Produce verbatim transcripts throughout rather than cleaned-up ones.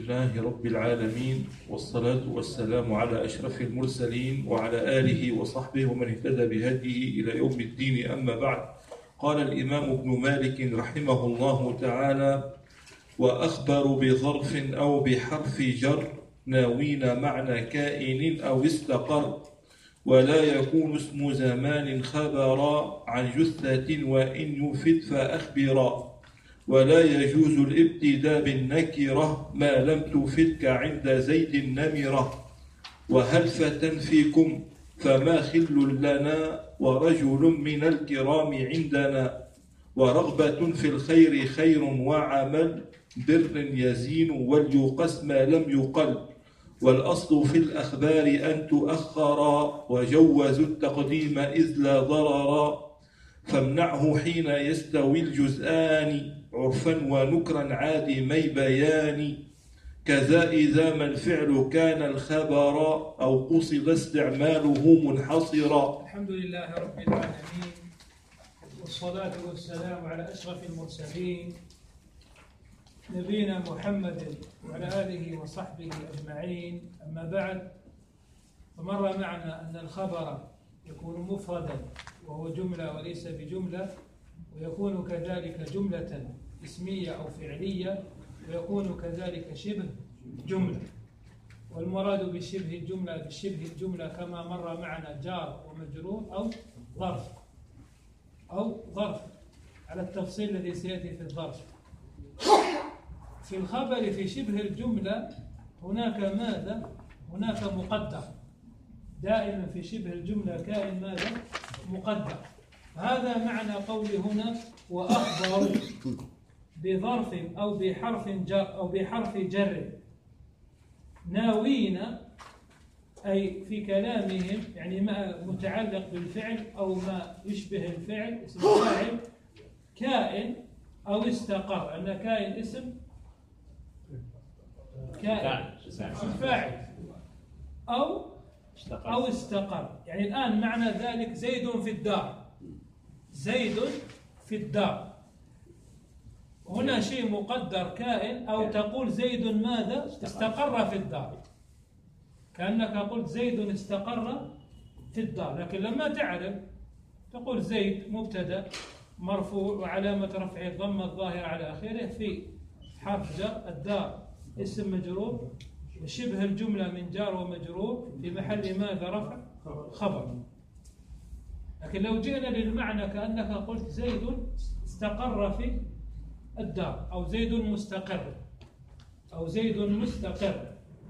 لله رب العالمين، والصلاة والسلام على أشرف المرسلين وعلى آله وصحبه ومن اهتدى بهديه إلى يوم الدين. أما بعد، قال الإمام ابن مالك رحمه الله تعالى: وأخبر بظرف أو بحرف جر ناوين معنى كائن أو استقر، ولا يكون اسم زمان خبرا عن جثة وإن يفد فأخبرا، ولا يجوز الابتداء بالنكرة ما لم تفدك عند زيد النمرة، وهلفة فيكم فما خل لنا ورجل من الكرام عندنا، ورغبة في الخير خير وعمل بر يزين وليقس ما لم يقل، والأصل في الأخبار أن تؤخرا وجوزوا التقديم إذ لا ضررا، فامنعه حين يستوي الجزآن عرفا ونكرا عادمي بيان، كذا إذا ما الفعل كان الخبر أو قصد استعماله منحصرا. الحمد لله رب العالمين، والصلاة والسلام على أشرف المرسلين نبينا محمد وعلى آله وصحبه أجمعين. أما بعد، فمر معنا أن الخبر يكون مفردا وهو جملة وليس بجملة، ويكون كذلك جملة اسمية أو فعلية، ويكون كذلك شبه جملة. والمراد بشبه الجملة بالشبه الجملة كما مر معنا جار ومجرور أو ظرف أو ظرف على التفصيل الذي سيأتي في الظرف. في الخبر في شبه الجملة هناك ماذا؟ هناك مقدر. دائما في شبه الجملة كائن ماذا؟ مقدر. هذا معنى قولي هنا وأخبر بظرف أو بحرف جر أو بحرف جر ناوين، أي في كلامهم يعني ما متعلق بالفعل أو ما يشبه الفعل اسم فاعل كائن أو استقر. أن كائن اسم كائن اسم فاعل أو أو استقر. يعني الآن معنى ذلك زيد في الدار، زيد في الدار. هنا شيء مقدر كائن، أو تقول زيد ماذا؟ استقر في الدار، كأنك قلت زيد استقر في الدار. لكن لما تعرف تقول زيد مبتدأ مرفوع وعلامة رفعه الضمة الظاهرة على آخره، في حرف جر، الدار اسم مجرور، وشبه الجملة من جار ومجرور في محل ماذا؟ رفع خبر. لكن لو جئنا للمعنى كأنك قلت زيد استقر في الدار، أو زيد مستقر، أو زيد مستقر.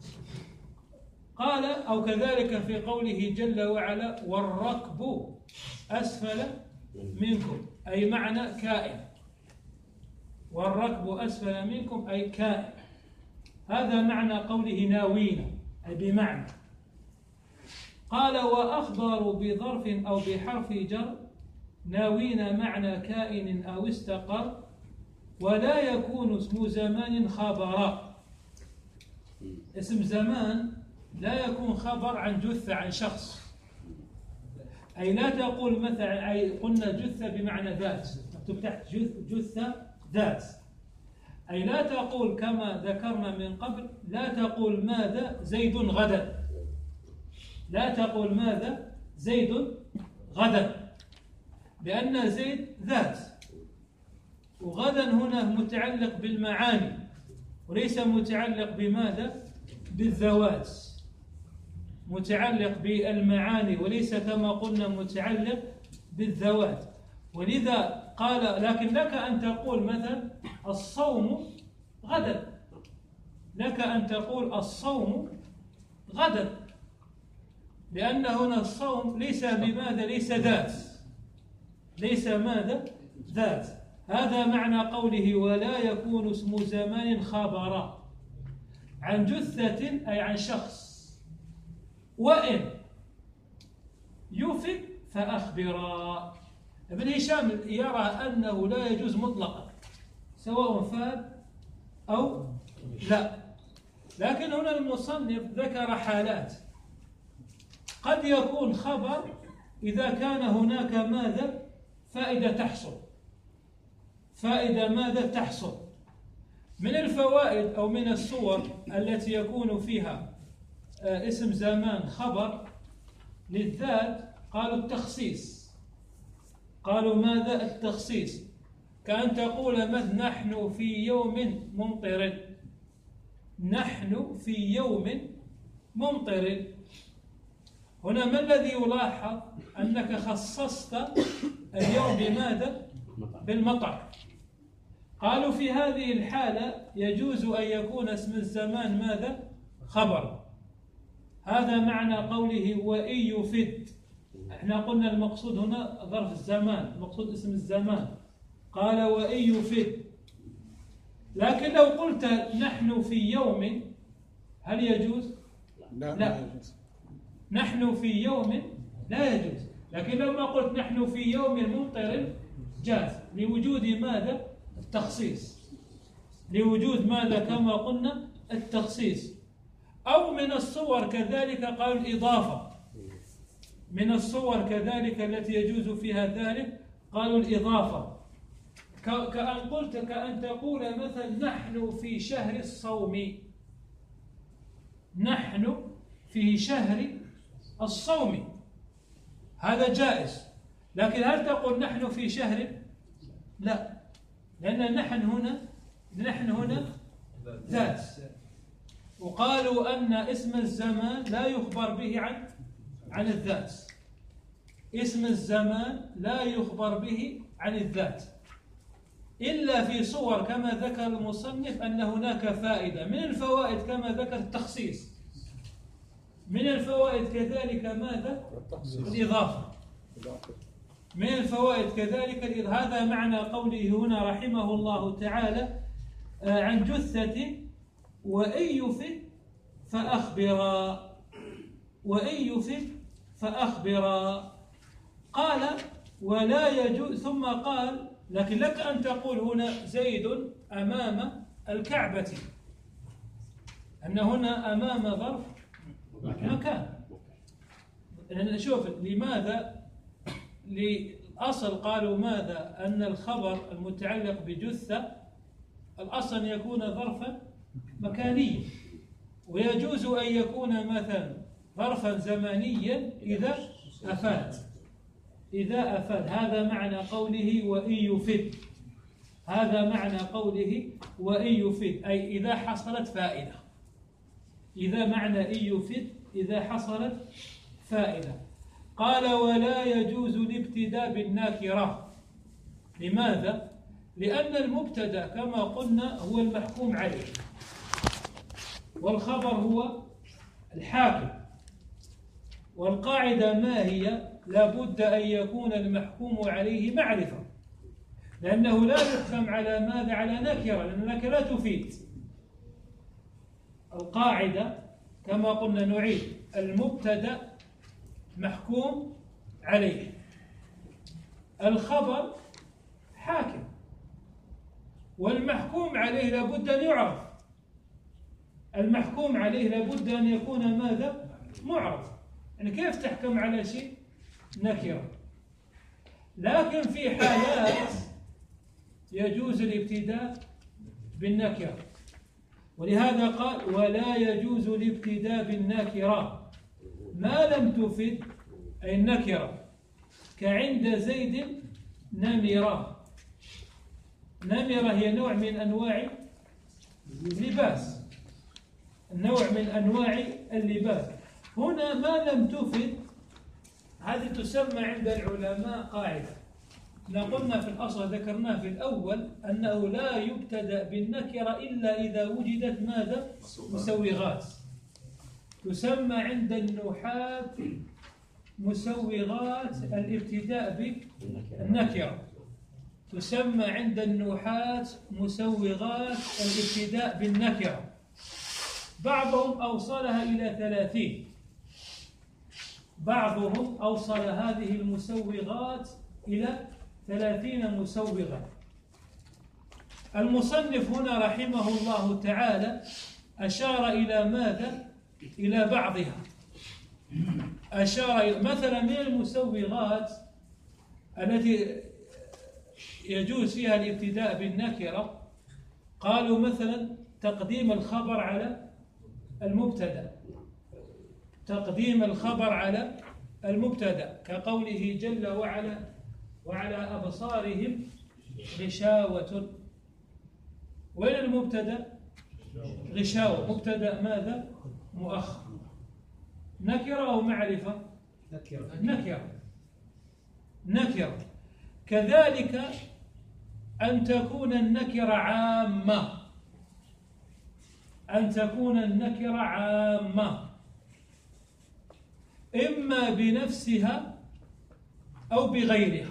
قال أو كذلك في قوله جل وعلا والركب أسفل منكم، أي معنى كائن. والركب أسفل منكم أي كائن. هذا معنى قوله ناوين، أي بمعنى. قال وأخبر بظرف أو بحرف جر ناوين معنى كائن أو استقر، ولا يكون اسم زمان خبرا. اسم زمان لا يكون خبر عن جثة، عن شخص. أي لا تقول مثلا، أي قلنا جثة بمعنى ذات، مكتوب تحت جثة ذات. أي لا تقول كما ذكرنا من قبل، لا تقول ماذا؟ زيد غدا. لا تقول ماذا؟ زيد غدا، لأن زيد ذات، وغدا هنا متعلق بالمعاني وليس متعلق بماذا؟ بالذوات. متعلق بالمعاني وليس كما قلنا متعلق بالذوات. ولذا قال لكن لك أن تقول مثلا الصوم غدا، لك أن تقول الصوم غدا، لأن هنا الصوم ليس بماذا؟ ليس ذات، ليس ماذا؟ ذات. هذا معنى قوله ولا يكون اسم زمان خبرا عن جثة، أي عن شخص، وإن يفد فأخبرا. ابن هشام يرى أنه لا يجوز مطلقا سواء فاد أو لا، لكن هنا المصنف ذكر حالات. قد يكون خبر إذا كان هناك ماذا؟ فائدة تحصل، فائدة ماذا؟ تحصل. من الفوائد أو من الصور التي يكون فيها اسم زمان خبر للذات، قالوا التخصيص. قالوا ماذا التخصيص؟ كأن تقول مثلا نحن في يوم ممطر، نحن في يوم ممطر. هنا ما الذي يلاحظ؟ أنك خصصت اليوم بماذا؟ بالمطر. قالوا في هذه الحالة يجوز أن يكون اسم الزمان ماذا؟ خبر. هذا معنى قوله وإن يفد. احنا قلنا المقصود هنا ظرف الزمان، المقصود اسم الزمان. قال وإن يفد. لكن لو قلت نحن في يوم هل يجوز؟ لا, لا. نحن في يوم لا يجوز. لكن لما قلت نحن في يوم ممطر جاز، لوجود ماذا؟ التخصيص. لوجود ماذا؟ كما قلنا التخصيص. أو من الصور كذلك قالوا الإضافة. من الصور كذلك التي يجوز فيها ذلك قالوا الإضافة. كأن قلت كأن تقول مثلا نحن في شهر الصوم، نحن في شهر الصوم، هذا جائز. لكن هل تقول نحن في شهر؟ لا، لأن نحن هنا نحن هنا ذات. وقالوا أن اسم الزمان لا يخبر به عن عن الذات. اسم الزمان لا يخبر به عن الذات إلا في صور كما ذكر المصنف أن هناك فائدة. من الفوائد كما ذكر التخصيص، من الفوائد كذلك ماذا؟ الإضافة. من الفوائد كذلك الإضافة. هذا معنى قوله هنا رحمه الله تعالى عن جثة وإن يفد فأخبرا، وإن يفد فأخبرا. قال ولا يجوز، ثم قال لكن لك أن تقول هنا زيد أمام الكعبة، أن هنا أمام ظرف مكان. شوف لماذا؟ للأصل قالوا ماذا؟ أن الخبر المتعلق بجثة الأصل أن يكون ظرفا مكانيا، ويجوز أن يكون مثلا ظرفا زمانيا إذا أفاد. إذا أفاد. هذا معنى قوله وإن يفد. هذا معنى قوله وإن يفد، أي إذا حصلت فائدة. إذا معنى إن يفد إذا حصلت فائدة. قال ولا يجوز الابتداء بالناكرة. لماذا؟ لأن المبتدأ كما قلنا هو المحكوم عليه، والخبر هو الحاكم. والقاعدة ما هي؟ لابد أن يكون المحكوم عليه معرفة، لأنه لا يحكم على ماذا؟ على نكرة، لأن النكرة لا تفيد. القاعدة كما قلنا نعيد، المبتدأ محكوم عليه، الخبر حاكم، والمحكوم عليه لابد أن يعرف. المحكوم عليه لابد أن يكون ماذا؟ معرف. يعني كيف تحكم على شيء نكرة؟ لكن في حالات يجوز الابتداء بالنكرة، ولهذا قال ولا يجوز الابتداء بالنكرة ما لم تفد أي النكرة، كعند زيد نمرة. نمرة هي نوع من أنواع اللباس، نوع من أنواع اللباس. هنا ما لم تفد هذه تسمى عند العلماء قاعدة. قلنا في الأصل ذكرناه في الأول أنه لا يبتدأ بالنكرة إلا إذا وجدت ماذا؟ مسوغات. تسمى عند النحاة مسوغات الابتداء بالنكرة. تسمى عند النحاة مسوغات الابتداء بالنكرة. بعضهم أوصلها إلى ثلاثين. بعضهم أوصل هذه المسوغات إلى ثلاثين مسوغة. المصنف هنا رحمه الله تعالى أشار إلى ماذا؟ إلى بعضها. أشار إلى مثلا من المسوغات التي يجوز فيها الابتداء بالنكرة، قالوا مثلا تقديم الخبر على المبتدأ، تقديم الخبر على المبتدأ كقوله جل وعلا وعلى أبصارهم غشاوة. وين المبتدأ؟ غشاوة، مبتدأ ماذا؟ مؤخر. نكرة أو معرفة؟ نكرة. نكرة نكرة. كذلك أن تكون النكرة عامة، أن تكون النكرة عامة إما بنفسها أو بغيرها.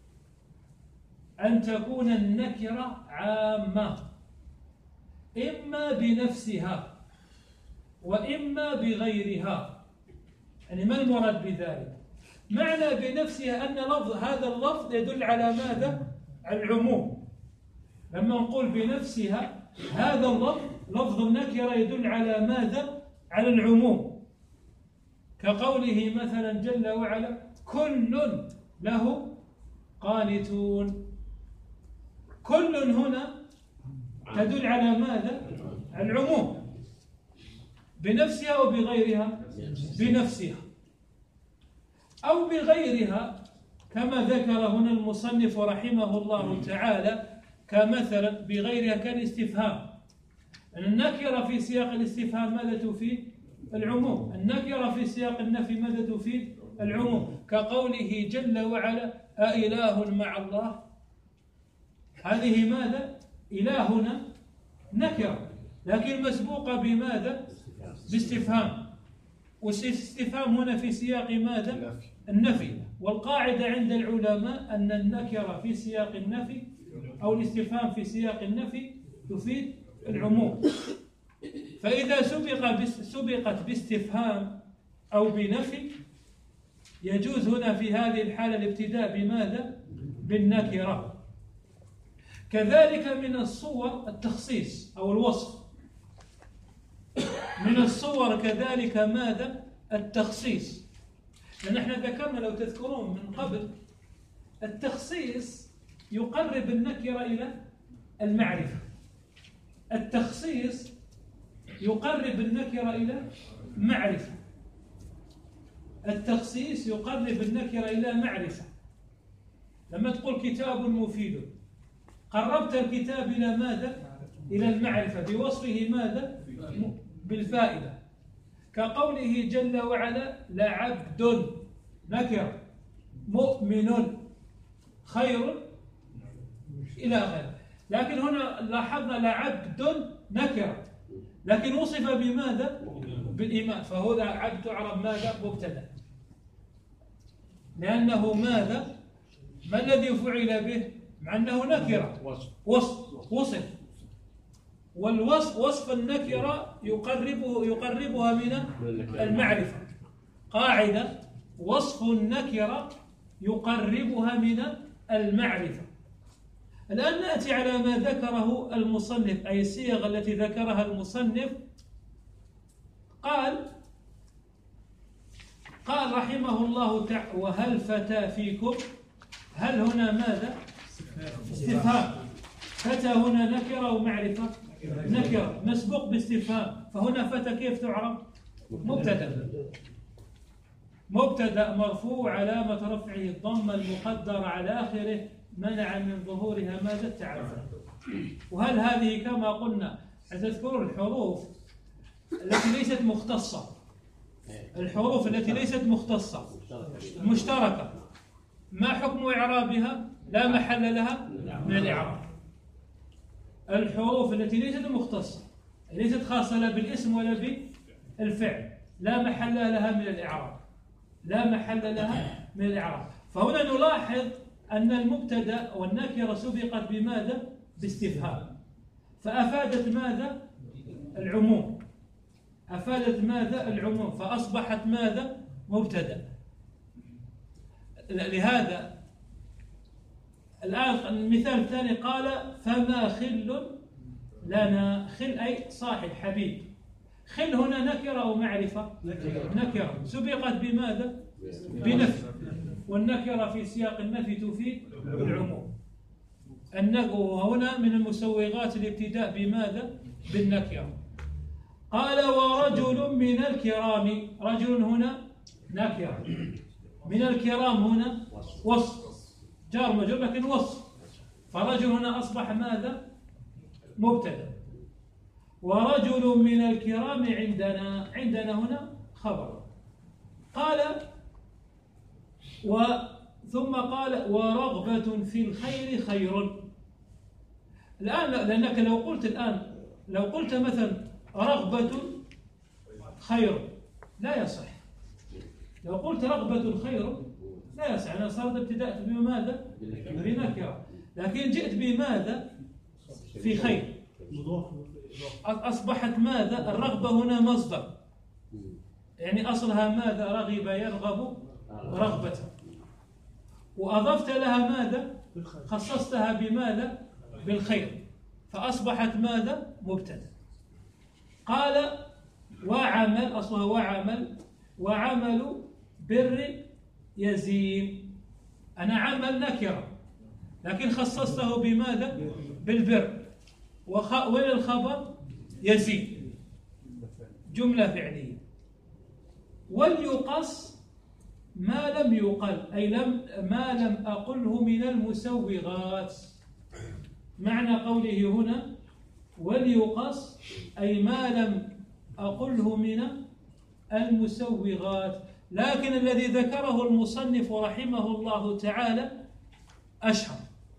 أن تكون النكرة عامة إما بنفسها وإما بغيرها. يعني ما المراد بذلك؟ معنى بنفسها أن لفظ هذا اللفظ يدل على ماذا؟ على العموم. لما نقول بنفسها هذا اللفظ لفظ النكرة يدل على ماذا؟ على العموم، كقوله مثلا جل وعلا كل له قانتون. كل هنا تدل على ماذا؟ على العموم. بنفسها أو بغيرها؟ بنفسها أو بغيرها، كما ذكر هنا المصنف رحمه الله تعالى، كمثلا بغيرها كالاستفهام. النكرة في سياق الاستفهام ماذا تفيد؟ العموم. النكرة في سياق النفي ماذا تفيد؟ العموم، كقوله جل وعلا أإله مع الله. هذه ماذا؟ إلهنا نكرة لكن مسبوقة بماذا؟ باستفهام. والاستفهام هنا في سياق ماذا؟ النفي. والقاعدة عند العلماء أن النكرة في سياق النفي أو الاستفهام في سياق النفي تفيد العموم. فإذا سبق سبقت باستفهام أو بنفي يجوز هنا في هذه الحالة الابتداء بماذا؟ بالنكرة. كذلك من الصور التخصيص أو الوصف. من الصور كذلك ماذا؟ التخصيص. لأن احنا ذكرنا لو تذكرون من قبل التخصيص يقرب النكرة إلى المعرفة. التخصيص يقرب النكرة إلى معرفة. التخصيص يقرب النكرة إلى معرفة. لما تقول كتاب مفيد قربت الكتاب إلى ماذا؟ إلى المعرفة بوصفه ماذا؟ بالفائدة. كقوله جل وعلا لعبد نكرة مؤمن خير إلى آخره. لكن هنا لاحظنا لعبد نكرة لكن وصف بماذا؟ بالإيمان. فهو عبد تعرب ماذا؟ مبتدأ، لأنه ماذا؟ ما الذي فعل به؟ مع أنه نكرة وصف وصف والوصف وصف النكرة يقربه يقربها من المعرفة. قاعدة وصف النكرة يقربها من المعرفة. الآن نأتي على ما ذكره المصنف، أي الصيغ التي ذكرها المصنف. قال قال رحمه الله تعالى وهل فتى فيكم. هل هنا ماذا؟ استفهام. فتى هنا نكرة ومعرفة؟ نكرة مسبوق باستفهام. فهنا فتى كيف تعرف؟ مبتدأ. مبتدأ مرفوع علامة رفعه الضمة المقدرة على آخره منع من ظهورها ماذا؟ التعرف. وهل هذه كما قلنا تذكرون الحروف التي ليست مختصة، الحروف التي ليست مختصة مشتركة، ما حكم إعرابها؟ لا محل لها من الإعراب. الحروف التي ليست مختصة ليست خاصة لا بالاسم ولا بالفعل لا محل لها من الإعراب، لا محل لها من الإعراب. فهنا نلاحظ أن المبتدأ والنكرة سبقت بماذا؟ باستفهام، فأفادت ماذا؟ العموم. أفادت ماذا؟ العموم، فأصبحت ماذا؟ مبتدأ. لهذا الآن المثال الثاني قال فما خل لنا. خل أي صاحب حبيب. خل هنا نكرة أو معرفة؟ نكرة سبقت بماذا؟ بنفي. والنكرة في سياق النفي تفيد العموم. هنا من المسوغات الابتداء بماذا؟ بالنكرة. قال ورجل من الكرام، رجل هنا نكرة، من الكرام هنا وصف، جار مجرور لكن وصف، فرجل هنا أصبح ماذا؟ مبتدأ. ورجل من الكرام عندنا، عندنا هنا خبر. قال و ثم قال ورغبة في الخير خير. الآن لأنك لو قلت الآن لو قلت مثلا رغبة خير لا يصح. لو قلت رغبة خير لا يصح، أنا صارت ابتدأت بماذا؟ بنكرة. لكن جئت بماذا؟ في خير، أصبحت ماذا؟ الرغبة هنا مصدر، يعني أصلها ماذا؟ رغب يرغب رغبة، وأضفت لها ماذا؟ خصصتها بماذا؟ بالخير، فأصبحت ماذا؟ مبتدأ. قال وعمل، أصلها وعمل، وعمل بر يزين. أنا عمل نكرة لكن خصصته بماذا؟ بالبر. وين الخبر؟ يزين، جملة فعلية. وليقص ما لم يقل، أي لم ما لم أقله من المسوغات. معنى قوله هنا وليقص أي ما لم أقله من المسوغات. لكن الذي ذكره المصنف رحمه الله تعالى أشهر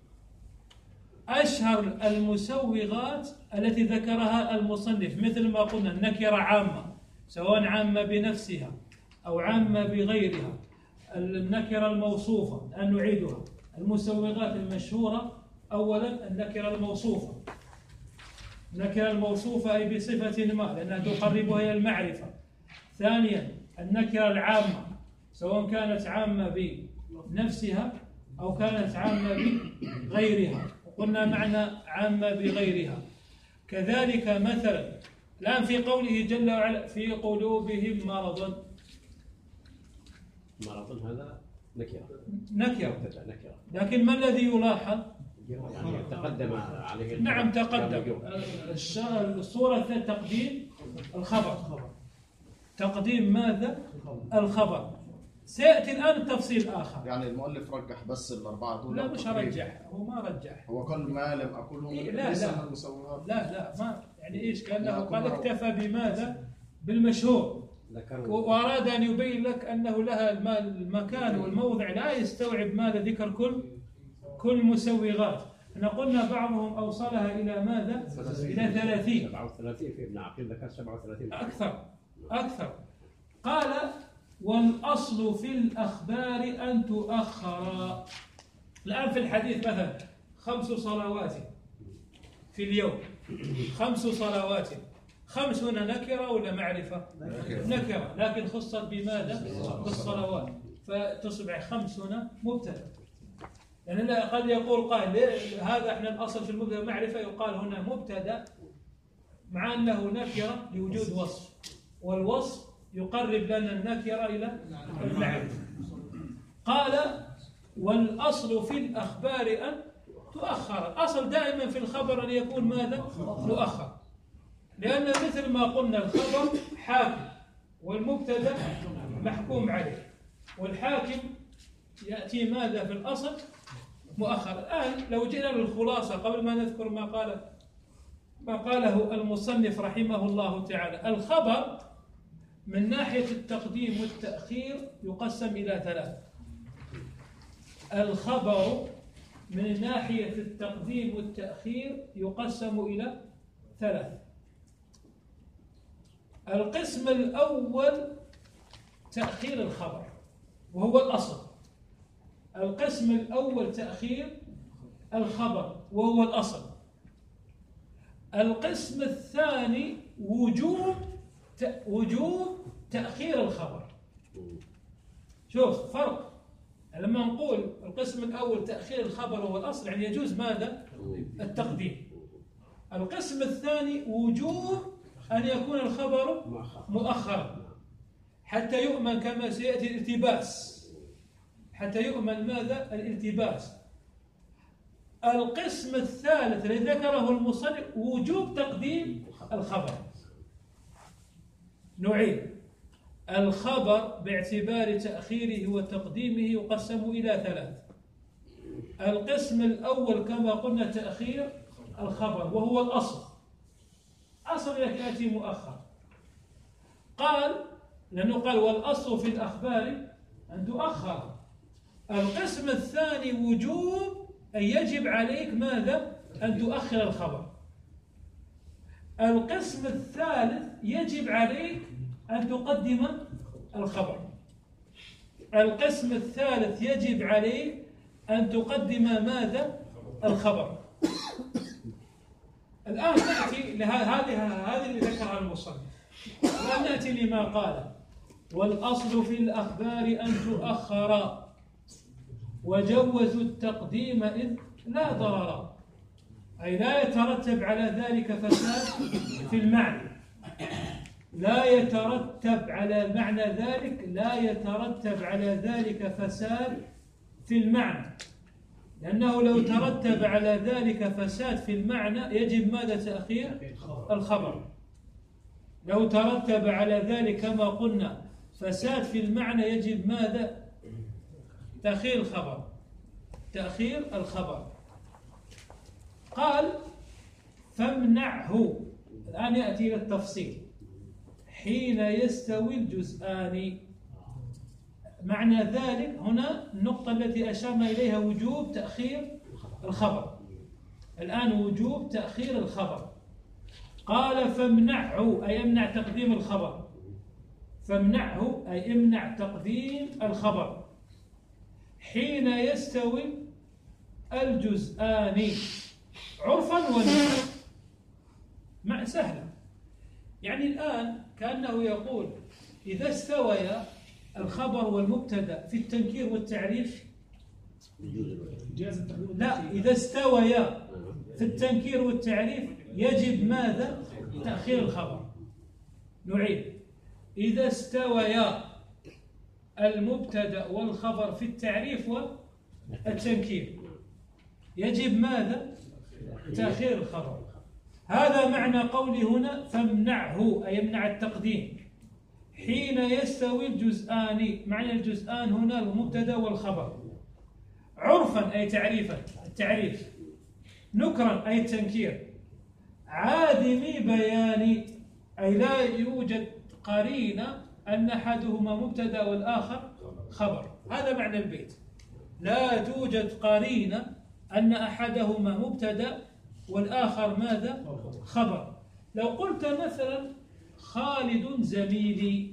أشهر المسوغات التي ذكرها المصنف، مثل ما قلنا النكرة عامة، سواء عامة بنفسها أو عامة بغيرها، النكرة الموصوفة أن نعيدها. المسوغات المشهورة أولا النكرة الموصوفة، النكرة الموصوفة أي بصفة ما لأنها تقربها إلى المعرفة. ثانيا النكرة العامة، سواء كانت عامة بنفسها أو كانت عامة بغيرها، وقلنا معنى عامة بغيرها. كذلك مثلا الآن في قوله جل وعلا في قلوبهم مرض، مرض هذا نكرة نكرة لكن ما الذي يلاحظ؟ يعني تقدم عليه. نعم تقدم. الصورة تقديم الخبر، تقديم ماذا؟ الخبر. سيأتي الآن التفصيل آخر. يعني المؤلف رجح بس الأربعة دول؟ لا مش رجح، هو ما رجح، هو قال ما لم أقوله إيه من لا لا المسوغات. لا لا ما يعني إيش كأنه قال اكتفى بماذا؟ بالمشهور، وأراد أن يبين لك أنه لها المكان والموضع لا يستوعب ماذا؟ ذكر كل كل مسوغات. احنا قلنا بعضهم أوصلها إلى ماذا؟ إلى ثلاثين. سبعة وثلاثين في ابن عقيل ذكر سبعة وثلاثين أكثر أكثر. قال والأصل في الأخبار أن تؤخر. الآن في الحديث مثلا خمس صلوات في اليوم، خمس صلوات، خمس هنا نكرة ولا معرفة؟ نكرة، لكن خصت بماذا؟ بالصلوات، فتصبح خمس هنا مبتدأ. يعني قد يقول قائل هذا احنا الأصل في المبتدأ معرفة، يقال هنا مبتدأ مع أنه نكرة لوجود وصف، والوصف يقرب لنا النكرة إلى المعرفة. قال والأصل في الأخبار أن تؤخر. الأصل دائما في الخبر أن يكون ماذا؟ مؤخر، لأن مثل ما قلنا الخبر حاكم والمبتدأ محكوم عليه، والحاكم يأتي ماذا في الأصل؟ مؤخر. الآن لو جئنا للخلاصة قبل ما نذكر ما قال ما قاله المصنف رحمه الله تعالى، الخبر من ناحية التقديم والتأخير يقسم إلى ثلاث. الخبر من ناحية التقديم والتأخير يقسم إلى ثلاث. القسم الأول تأخير الخبر وهو الأصل. القسم الأول تأخير الخبر وهو الأصل. القسم الثاني وجوب وجوب تأخير الخبر. شوف فرق، لما نقول القسم الأول تأخير الخبر وهو الأصل يعني يجوز ماذا؟ التقديم. القسم الثاني وجوب أن يكون الخبر مؤخرا حتى يؤمن كما سيأتي الالتباس، حتى يؤمن ماذا؟ الالتباس. القسم الثالث الذي ذكره المصنف وجوب تقديم الخبر. نعيد: الخبر باعتبار تأخيره وتقديمه يقسم إلى ثلاث. القسم الأول كما قلنا تأخير الخبر وهو الأصل، أصل يأتي مؤخر. قال لأنه قال والأصل في الأخبار أن تؤخر. القسم الثاني وجوب أن يجب عليك ماذا؟ أن تؤخر الخبر. القسم الثالث يجب عليك أن تقدم الخبر. القسم الثالث يجب عليك أن تقدم ماذا؟ الخبر. الآن نأتي لهذه هذه اللي ذكرها المصنف. الآن نأتي لما قال: والأصل في الأخبار أن تؤخر وجوزوا التقديم إذ لا ضرر، أي لا يترتب على ذلك فساد في المعنى. لا يترتب على معنى ذلك لا يترتب على ذلك فساد في المعنى، لأنه لو ترتب على ذلك فساد في المعنى يجب ماذا؟ تأخير الخبر. لو ترتب على ذلك كما قلنا فساد في المعنى يجب ماذا؟ تأخير الخبر. تأخير الخبر. قال: فامنعه. الآن يأتي إلى التفصيل. حين يستوي الجزءان. معنى ذلك هنا النقطة التي أشرنا إليها وجوب تأخير الخبر. الآن وجوب تأخير الخبر. قال: فامنعه أي امنع تقديم الخبر. فامنعه أي امنع تقديم الخبر حين يستوي الجزءان عرفا ونسبا. مع سهلة، يعني الآن كأنه يقول إذا استويا الخبر والمبتدأ في التنكير والتعريف، لا، إذا استويا في التنكير والتعريف يجب ماذا؟ تأخير الخبر. نعيد: إذا استويا المبتدأ والخبر في التعريف والتنكير يجب ماذا؟ تأخير الخبر. هذا معنى قولي هنا فامنعه أي يمنع التقديم حين يستوي الجزءان. معنى الجزءان هنا المبتدأ والخبر. عرفا أي تعريفا التعريف. نكرا أي التنكير. عادمي بيان أي لا يوجد قرينة أن أحدهما مبتدأ والآخر خبر. هذا معنى البيت. لا توجد قرينة أن أحدهما مبتدأ والآخر ماذا؟ خبر. لو قلت مثلا خالد زميلي،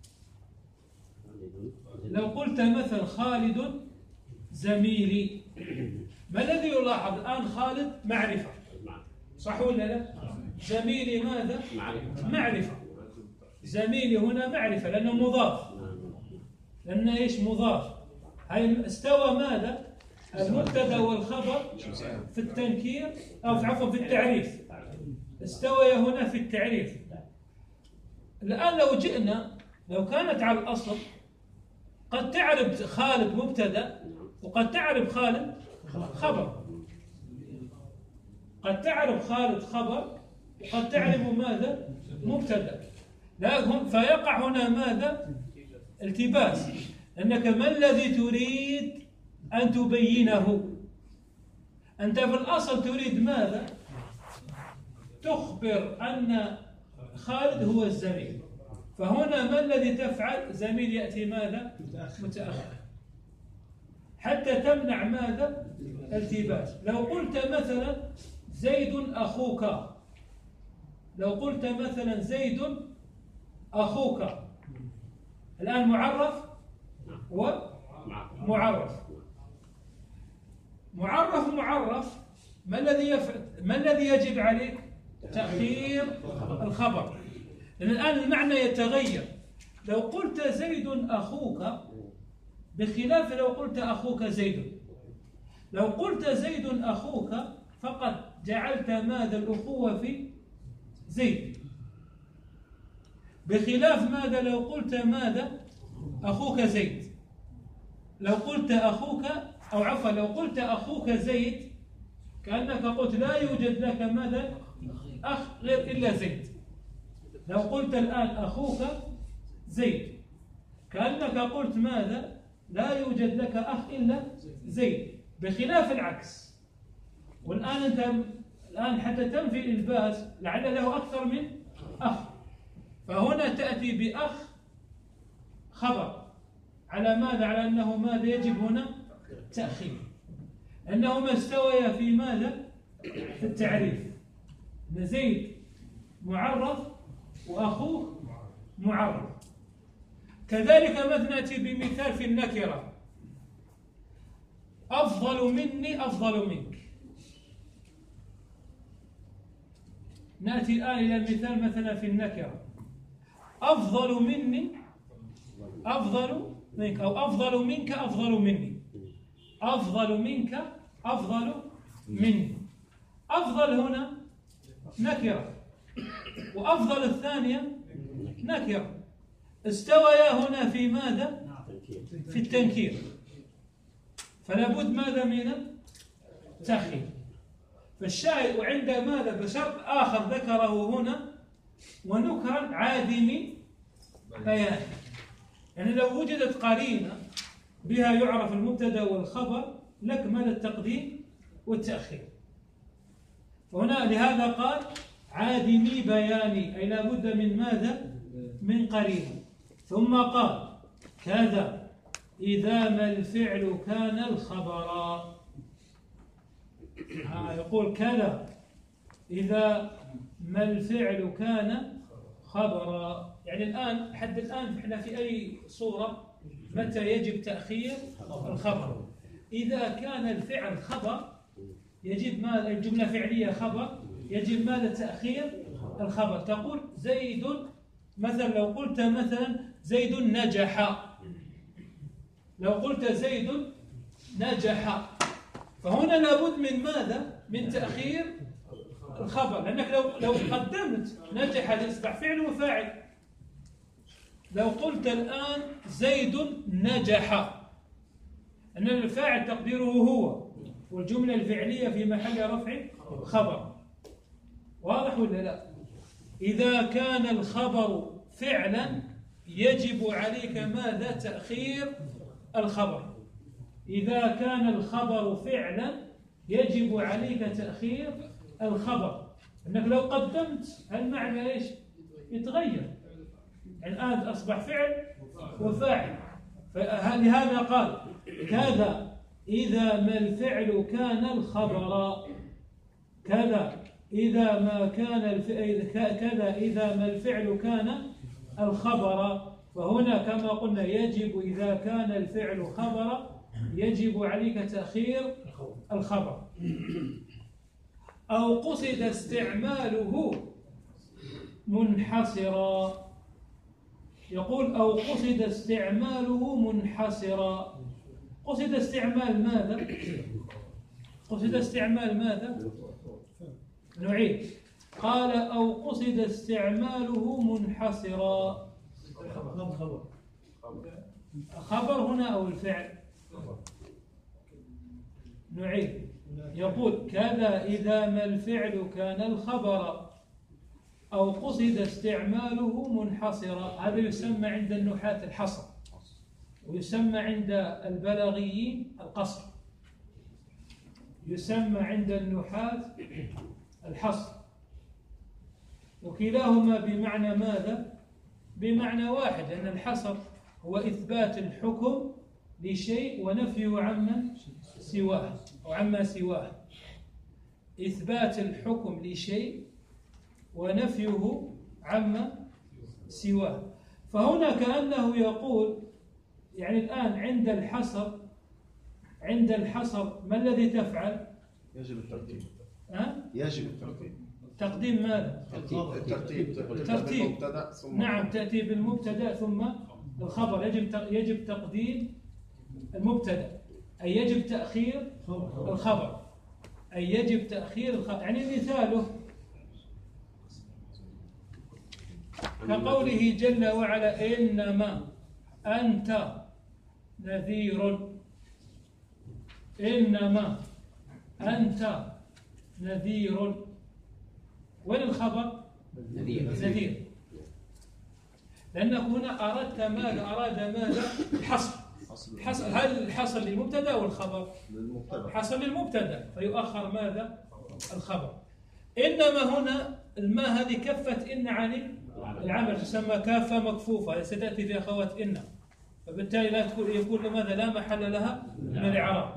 لو قلت مثلا خالد زميلي، ما الذي يلاحظ الآن؟ خالد معرفة، صح ولا لا؟ زميلي ماذا؟ معرفة. زميلي هنا معرفة لأنه مضاف، لأنه إيش؟ مضاف. هاي استوى ماذا؟ المبتدأ والخبر في التنكير أو عفوا في التعريف. استوى هنا في التعريف. الآن لو جئنا، لو كانت على الأصل قد تعرف خالد مبتدأ وقد تعرف خالد خبر. قد تعرف خالد خبر وقد تعرف ماذا؟ مبتدأ. لكن فيقع هنا ماذا؟ التباس، لأنك ما الذي تريد أن تبينه؟ أنت في الأصل تريد ماذا؟ تخبر أن خالد هو الزميل، فهنا ما الذي تفعل؟ زميل يأتي ماذا؟ متأخر، حتى تمنع ماذا؟ التباس. لو قلت مثلا زيد أخوك، لو قلت مثلا زيد أخوك، الآن معرف ومعرف. معرف معرف ما الذي يفعل؟ ما الذي يجب عليك؟ تأخير الخبر، لأن الآن المعنى يتغير. لو قلت زيد أخوك بخلاف لو قلت أخوك زيد. لو قلت زيد أخوك فقد جعلت ماذا؟ الأخوة في زيد، بخلاف ماذا؟ لو قلت ماذا؟ أخوك زيد. لو قلت أخوك أو عفوا لو قلت أخوك زيد كأنك قلت لا يوجد لك ماذا أخ غير إلا زيد. لو قلت الآن أخوك زيد كأنك قلت ماذا لا يوجد لك أخ إلا زيد، بخلاف العكس. والآن أنت الآن حتى تنفي الإلباس لعل له أكثر من أخ، فهنا تأتي بأخ خبر على ماذا؟ على أنه ماذا يجب هنا تأخير، أنهما استويا في ماذا؟ في التعريف، أن زيد معرف وأخوه معرف. كذلك مثلا نأتي بمثال في النكرة، أفضل مني أفضل منك. نأتي الآن إلى المثال مثلا في النكرة، أفضل مني أفضل منك، أو أفضل منك أفضل مني، أفضل منك أفضل مني. أفضل هنا نكرة، وأفضل الثانية نكرة، استويا هنا في ماذا؟ في التنكير، فلا بد ماذا من التأخير. فالشاهد وعند ماذا بشرط آخر ذكره هنا ونكر عادم بيان، يعني لو وجدت قرينة بها يعرف المبتدا والخبر لك ماذا التقديم والتأخير. فهنا لهذا قال عادمي بياني، أي لا بد من ماذا؟ من قرينة. ثم قال كذا إذا ما الفعل كان الخبرا. آه يقول كذا إذا ما الفعل كان خبرا، يعني الآن حد الآن احنا في أي صورة متى يجب تأخير الخبر؟ إذا كان الفعل خبر يجب ماذا؟ الجملة فعلية خبر يجب ماذا؟ تأخير الخبر. تقول زيد مثلا، لو قلت مثلا زيد نجح، لو قلت زيد نجح، فهنا لابد من ماذا؟ من تأخير الخبر، لأنك لو لو قدمت نجح ليصبح فعل وفاعل. لو قلت الآن زيد نجح، أن الفاعل تقديره هو، والجملة الفعلية في محل رفع خبر. واضح ولا لا؟ إذا كان الخبر فعلا يجب عليك ماذا؟ تأخير الخبر. إذا كان الخبر فعلا يجب عليك تأخير الخبر، أنك لو قدمت المعنى إيش؟ يتغير، يعني الآن أصبح فعل وفاعل. فلهذا قال كذا إذا ما الفعل كان الخبر، كذا إذا ما كان الفعل كذا إذا ما الفعل كان الخبر. فهنا كما قلنا يجب إذا كان الفعل خبر يجب عليك تأخير الخبر. أو قصد استعماله منحصرا، يقول أو قصد استعماله منحصرا. قصد استعمال ماذا؟ قصد استعمال ماذا؟ نعيد. قال أو قصد استعماله منحصرا، خبر هنا أو الفعل؟ نعيد. يقول كذا إذا ما الفعل كان الخبر أو قصد استعماله منحصرا. هذا يسمى عند النحاة الحصر، ويسمى عند البلاغيين القصر، يسمى عند النحاة الحصر، وكلاهما بمعنى ماذا؟ بمعنى واحد، أن الحصر هو إثبات الحكم لشيء ونفيه عما سواه أو عما سواه، إثبات الحكم لشيء ونفيه عما سواه. فهنا كأنه يقول يعني الآن عند الحصر عند الحصر ما الذي تفعل؟ يجب الترتيب. أه؟ يجب الترتيب. تقديم ماذا؟ الترتيب. الترتيب. نعم، تأتي بالمبتدأ ثم الخبر. يجب يجب تقديم المبتدأ، أي يجب تأخير الخبر، أي يجب تأخير الخبر. يعني مثاله كقوله جل وعلا إنما أنت نذير، إنما أنت نذير. وين الخبر؟ نذير. نذير. لأنك هنا أردت ماذا؟ أراد ماذا؟ الحصر. حصر. هل الحصر للمبتدأ والخبر؟ للمبتدأ. حصر للمبتدأ فيؤخر ماذا؟ الخبر. إنما هنا الماء هذه كفت إن عن العمل، تسمى كافة مكفوفة ستأتي في أخوات إن، فبالتالي لا تكون يكون ماذا؟ لا محل لها من الإعراب.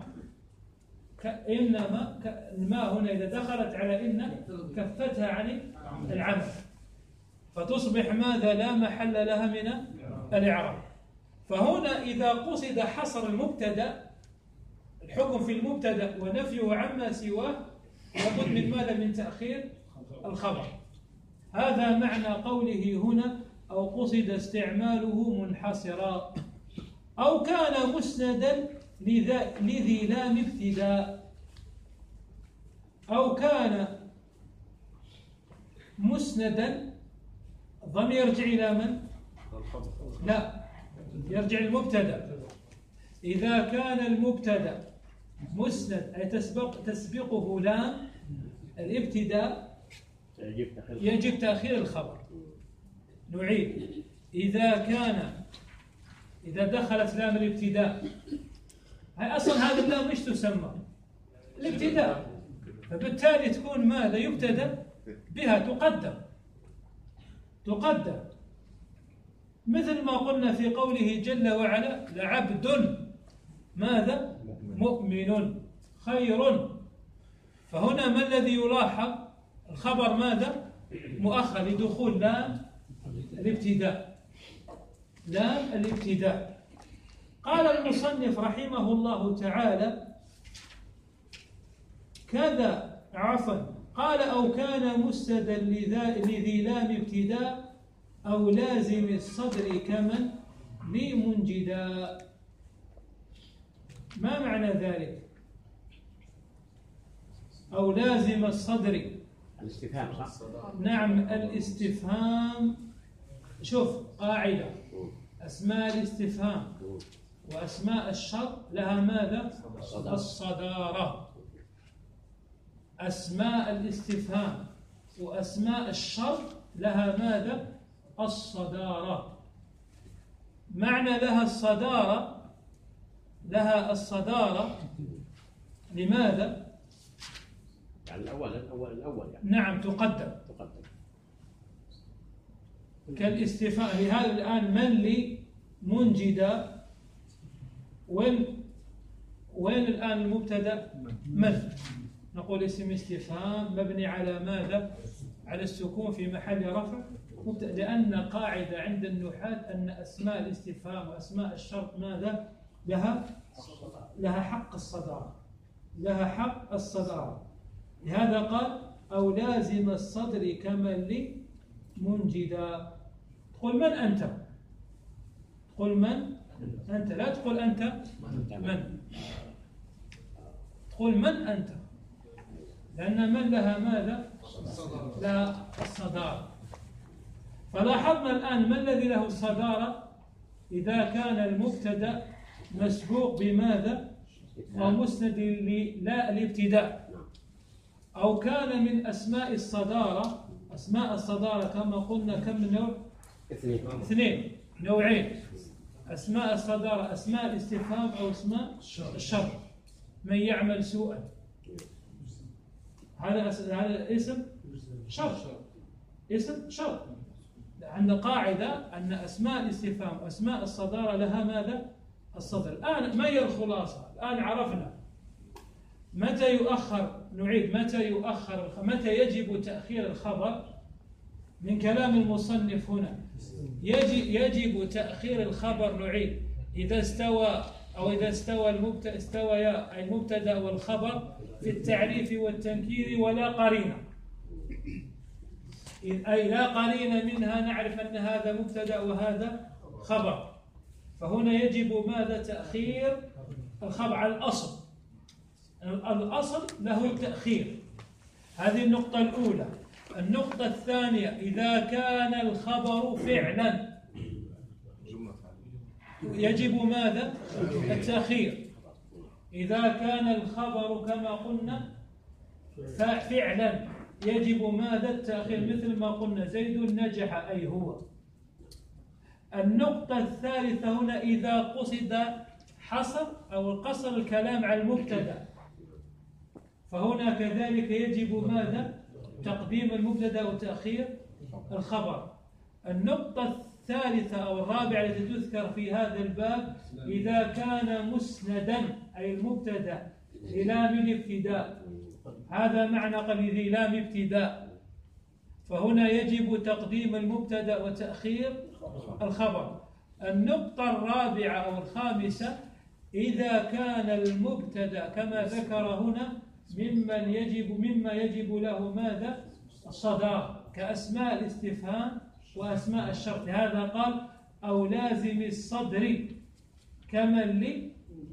إنما الماء هنا إذا دخلت على إن كفتها عن العمل، فتصبح ماذا؟ لا محل لها من الإعراب. فهنا إذا قصد حصر المبتدأ، الحكم في المبتدأ ونفيه عما سواه، لابد من ماذا؟ من تأخير الخبر. هذا معنى قوله هنا أو قصد استعماله منحصرا، أو كان مسندا لذي لام ابتداء، أو كان مسندا. الضمير يرجع إلى من؟ لا، يرجع المبتدأ. إذا كان المبتدأ مسند أي تسبق تسبقه لام الابتداء يجب تأخير الخبر. نعيد: إذا كان إذا دخلت لام الابتداء، هي أصلا هذه اللام مش تسمى الابتداء، فبالتالي تكون ماذا؟ يبتدأ بها، تقدم تقدم مثل ما قلنا في قوله جل وعلا: لعبد ماذا؟ مؤمن خير. فهنا ما الذي يلاحظ؟ الخبر ماذا؟ مؤخر لدخول لام الابتداء، لام الابتداء. قال المصنف رحمه الله تعالى كذا عفوا قال: أو كان مسندا لذي لام ابتداء أو لازم الصدر كمن لمنجدا. ما معنى ذلك؟ أو لازم الصدر، الاستفهام صح؟ نعم الاستفهام. شوف قاعدة: أسماء الاستفهام وأسماء الشرط لها ماذا؟ الصدارة. أسماء الاستفهام وأسماء الشرط لها ماذا؟ الصدارة. معنى لها الصدارة، لها الصدارة لماذا؟ يعني الأول الأول الأول يعني. نعم تقدم تقدم كالاستفهام. لهذا الآن من لي منجدا، وين وين الآن المبتدأ؟ من. نقول اسم استفهام مبني على ماذا؟ على السكون في محل رفع، لأن قاعدة عند النحاة أن أسماء الاستفهام وأسماء الشرط ماذا؟ لها لها حق الصدارة، لها حق الصدارة. لهذا قال: أو لازم الصدر كمن لي منجدا. تقول من أنت؟ تقول من أنت، لا تقول أنت من، تقول من أنت، لأن من لها ماذا؟ لا الصدارة. فلاحظنا الآن ما الذي له الصدارة؟ إذا كان المبتدأ مسبوق بماذا؟ ومسند لا الابتداء، أو كان من أسماء الصدارة. أسماء الصدارة كما قلنا كم نوع؟ اثنين. اثنين، نوعين. أسماء الصدارة أسماء الاستفهام أو أسماء الشرط. من يعمل سوءا، هذا هذا اسم شرط، اسم شرط. عندنا قاعدة أن أسماء الاستفهام وأسماء الصدارة لها ماذا؟ الصدر. الآن ما هي الخلاصة؟ الآن عرفنا متى يؤخر، نعيد متى يؤخر، متى يجب تأخير الخبر. من كلام المصنف هنا يجب, يجب تأخير الخبر، نعيد إذا استوى أو إذا استوى المبتدأ استوى المبتدأ والخبر في التعريف والتنكير ولا قرينة، أي لا قرينة منها نعرف أن هذا مبتدأ وهذا خبر. فهنا يجب ماذا؟ تأخير الخبر على الأصل. الأصل له التأخير. هذه النقطة الأولى. النقطة الثانية: إذا كان الخبر فعلا يجب ماذا؟ التأخير. إذا كان الخبر كما قلنا ففعلا يجب ماذا التأخير مثل ما قلنا زيد نجح أي هو. النقطة الثالثة هنا إذا قصد حصر أو قصر الكلام على المبتدأ فهنا كذلك يجب ماذا تقديم المبتدأ وتأخير الخبر. النقطة الثالثة أو الرابعة التي تذكر في هذا الباب إذا كان مسندا أي المبتدأ للام الابتداء، هذا معنى قوله لام ابتداء، فهنا يجب تقديم المبتدأ وتأخير الخبر. النقطة الرابعة أو الخامسة إذا كان المبتدأ كما ذكر هنا ممن يجب مما يجب له ماذا الصدارة كأسماء الاستفهام وأسماء الشرط، هذا قال أو لازم الصدر كمن لي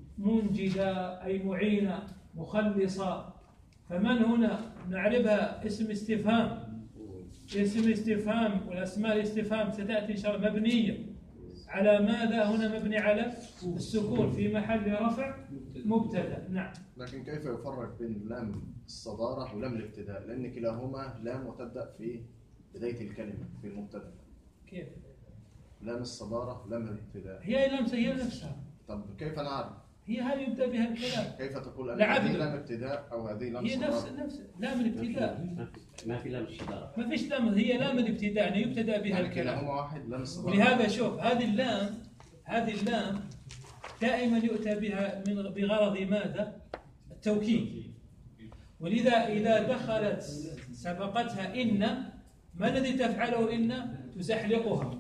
منجدا أي معينا مخلصا. فمن هنا نعربها اسم استفهام، اسم استفهام والأسماء الاستفهام ستأتي شر مبنية على ماذا هنا مبني على السكون في محل رفع مبتدأ. نعم. لكن كيف يفرق بين لام الصدارة ولام الابتداء؟ لأن كلاهما لام وتبدأ في بداية الكلمة في المبتدأ. كيف؟ لام الصدارة ولام الابتداء هي لام هي نفسها. طب كيف نعرف؟ هي هذه يبدأ بها الكلام. كيف تقول أن لا هذه عبد. لام ابتداء أو هذه لام هي صدارة؟ نفس نفس لام الابتداء. ما في لام الصدارة. ما فيش لام، هي لام الابتداء يعني يبتدأ بها يعني الكلام. كلاهما واحد لام الصدارة. ولهذا شوف هذه اللام هذه اللام دائما يؤتى بها من بغرض ماذا؟ التوكيد. ولذا إذا دخلت سبقتها إن ما الذي تفعله إن؟ تزحلقها.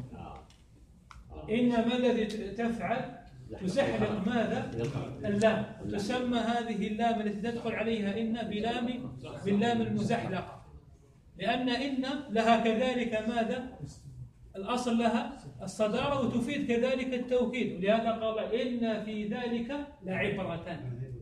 إن ما الذي تفعل؟ تزحلق ماذا؟ اللام. تسمى هذه اللام التي تدخل عليها إن بلام باللام المزحلقة، لأن إن لها كذلك ماذا؟ الأصل لها الصدارة وتفيد كذلك التوكيد. ولهذا قال إن في ذلك لعبرة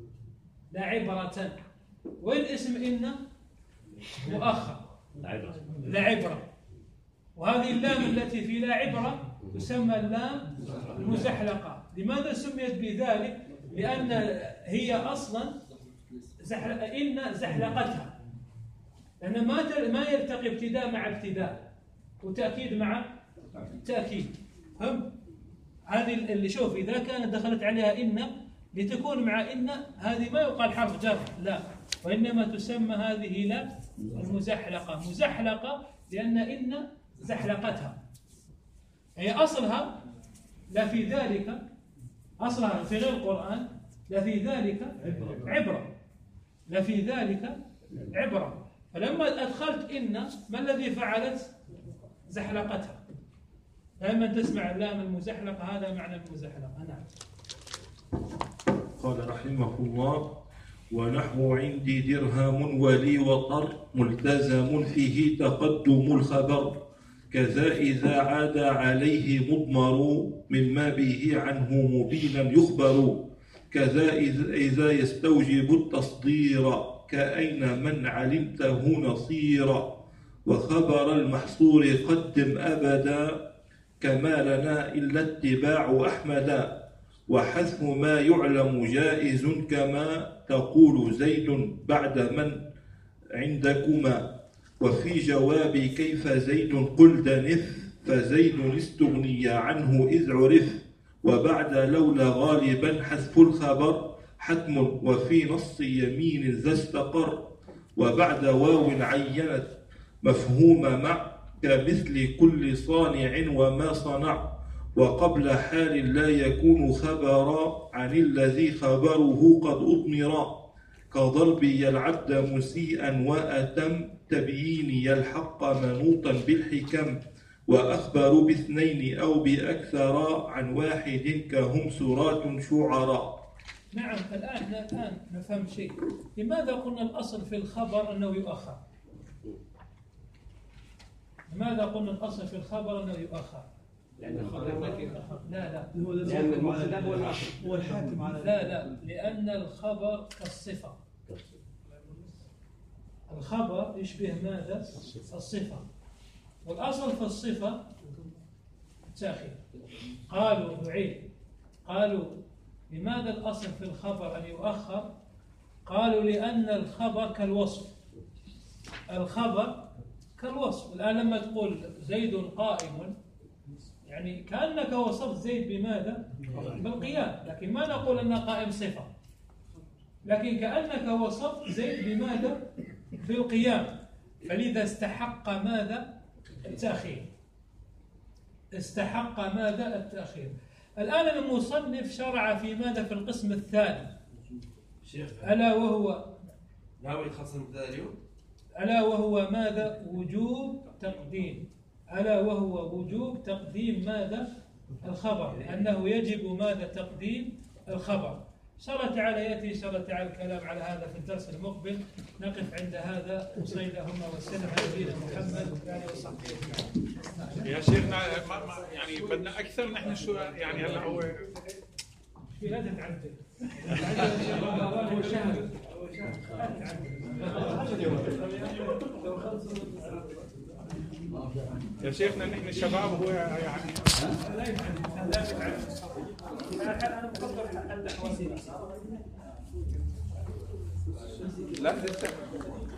لعبرة. وين اسم إن؟ مؤخر لعبرة. وهذه اللام التي في لا عبرة تسمى اللام المزحلقة. لماذا سميت بذلك؟ لأن هي أصلا زحل... إن زحلقتها، لأن ما ت... ما يلتقي ابتداء مع ابتداء وتأكيد مع تأكيد. هم هذه اللي شوف إذا كانت دخلت عليها إن لتكون مع إن هذه ما يقال حرف جر، لا، وإنما تسمى هذه لا المزحلقة. مزحلقة لأن إن زحلقتها. هي أصلها لا في ذلك، أصلها في غير القرآن لا في ذلك عبرة، لا في ذلك عبرة. فلما أدخلت إن ما الذي فعلت؟ زحلقتها. دائما تسمع اللام المزحلقة، هذا معنى المزحلقة. نعم. قال رحمه الله: ونحو عندي درهم ولي وطر ملتزم فيه تقدم الخبر كذا إذا عاد عليه مضمر مما به عنه مبينا يخبر كذا إذا يستوجب التصدير كأين من علمته نصيرا وخبر المحصور قدم أبدا كما لنا إلا اتباع أحمدا وحذف ما يعلم جائز كما تقول زيد بعد من عندكما وفي جواب كيف زيد قل دنف فزيد استغني عنه إذ عرف وبعد لولا غالبا حذف الخبر حتم وفي نص يمين ذا استقر وبعد واو عينت مفهوم مع كمثل كل صانع وما صنع وقبل حال لا يكون خبرا عن الذي خبره قد أضمر كضربي العبد مسيئا وأتم تبييني الحق منوطا بالحكم وأخبر باثنين أو بأكثر عن واحد كهم سرات شعراء. نعم. الآن الآن نفهم شيء. لماذا قلنا الأصل في الخبر أنه يؤخر؟ لماذا قلنا الأصل في الخبر أنه يؤخر؟ لأن الخبر لا لا لأن المبتدأ هو الأصل هو الحاكم على لا لا لأن الخبر كالصفة. الخبر يشبه ماذا؟ الصفة. والأصل في الصفة التأخير. قالوا نعيد قالوا لماذا الأصل في الخبر أن يؤخر؟ قالوا لأن الخبر كالوصف الخبر كالوصف. الآن لما تقول زيد قائم يعني كأنك وصفت زيد بماذا؟ بالقيام، لكن ما نقول أن قائم صفة، لكن كأنك وصفت زيد بماذا؟ بالقيام، فلذا استحق ماذا؟ التأخير. استحق ماذا؟ التأخير. الآن المصنف شرع في ماذا؟ في القسم الثاني، ألا وهو ناوي خاصة المبتدأ اليوم؟ ألا وهو ماذا؟ وجوب تقديم. ألا وهو وجوب تقديم ماذا؟ الخبر، أنه يجب ماذا؟ تقديم الخبر. إن شاء الله تعالى يأتي إن شاء الله تعالى الكلام على هذا في الدرس المقبل. نقف عند هذا، وصلى اللهم وسلم على نبينا محمد وآله وصحبه أجمعين. يا شيخنا ما ما يعني بدنا أكثر نحن شو يعني هلا هو في لا تتعدل. هو شهر. يا شيخنا نحن شباب هو يعني لا يتعدل. لا يتعدل. أنا بفضل حل أحوالي. لا لسه